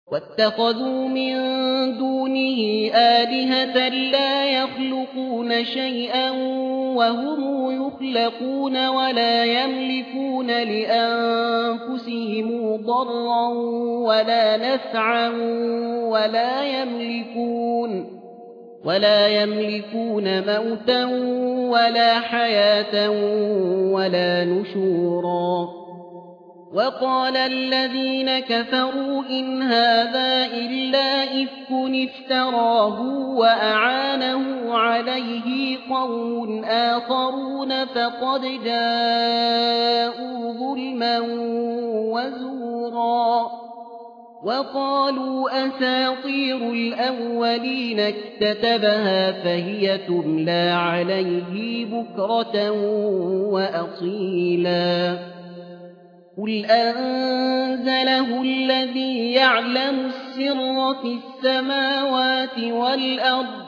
واتخذوا من دونه آلهة لا يخلقون شيئا وهم يخلقون ولا يملكون لأنفسهم ضرا ولا نفعا ولا يملكون موتا ولا حياة ولا نشورا. وقال الذين كفروا إن هذا إلا إفك افتراه وأعانه عليه قوم آخرون فقد جاءوا ظلما وزورا. وقالوا أساطير الأولين اكتتبها فهي تملى عليه بكرة وأصيلا. قل أنزله الذي يعلم السر في السماوات والأرض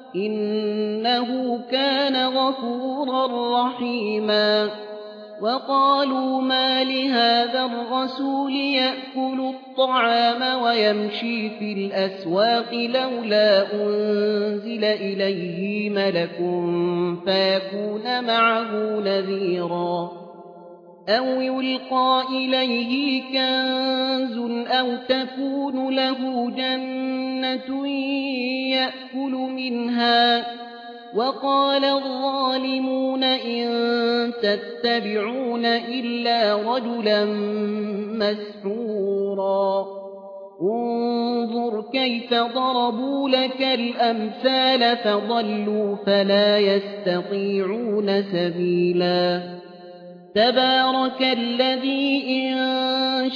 إنه كان غفورا رحيما. وقالوا ما لهذا الرسول يأكل الطعام ويمشي في الأسواق لولا أنزل إليه ملك فيكون معه نذيرا أو يلقى إليه كنز أو تكون له جنة يأكل منها. وقال الظالمون إن تتبعون إلا رجلا مسحورا. انظر كيف ضربوا لك الأمثال فضلوا فلا يستطيعون سبيلا. تبارك الذي إن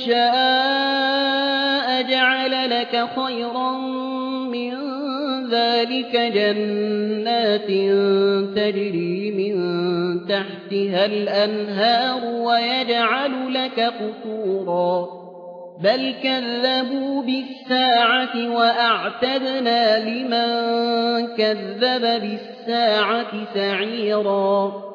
شاء جعل لك خيرا من ذلك جنات تجري من تحتها الأنهار ويجعل لك قصورا. بل كذبوا بالساعة وأعتدنا لمن كذب بالساعة سعيرا.